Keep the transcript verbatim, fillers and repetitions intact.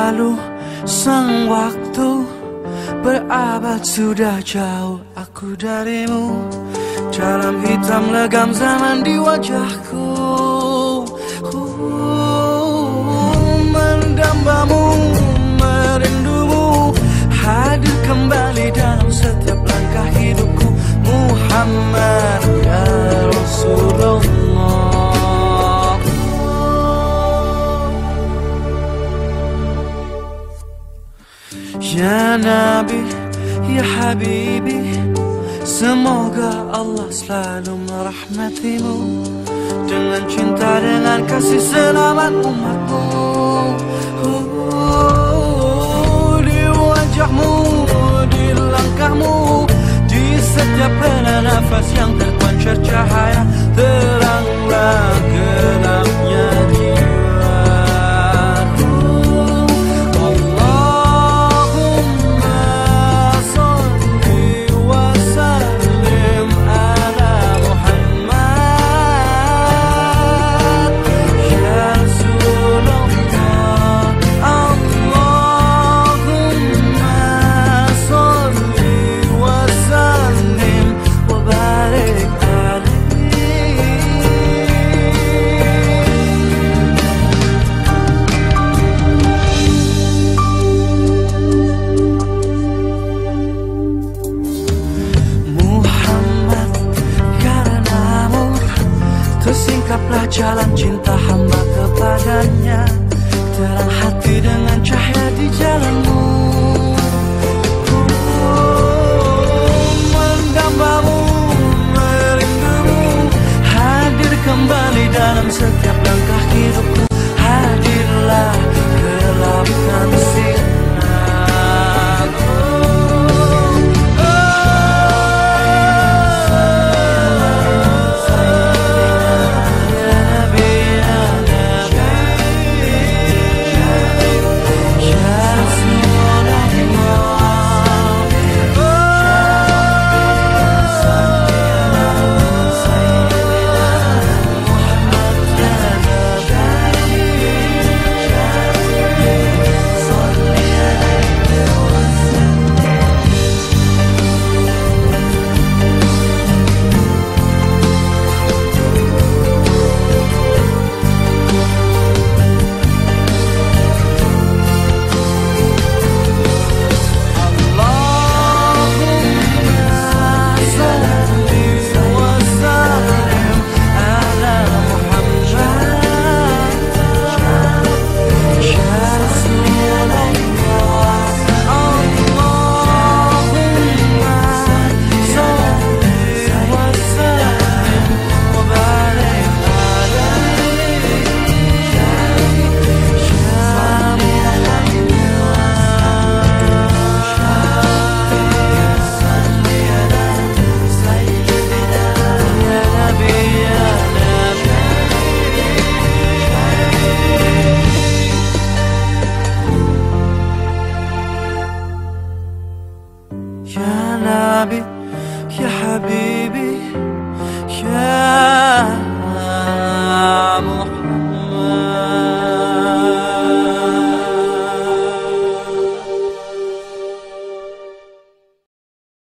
lalu sang waktu berabad sudah jauh aku darimu. Dalam hitam legam zaman di wajahku, uh, mendambamu, merindumu, hadir kembali dalam setiap langkah hidupku. Muhammad ya Rasulullah. Ya Nabi, ya Habibi, semoga Allah selalu merahmatimu dengan cinta, dengan kasih selamat umatmu. uh, Di wajahmu, di langkahmu, di setiap hela nafas yang terpancar cahaya, teranglah gelapnya jiwa. Tersingkaplah jalan cinta.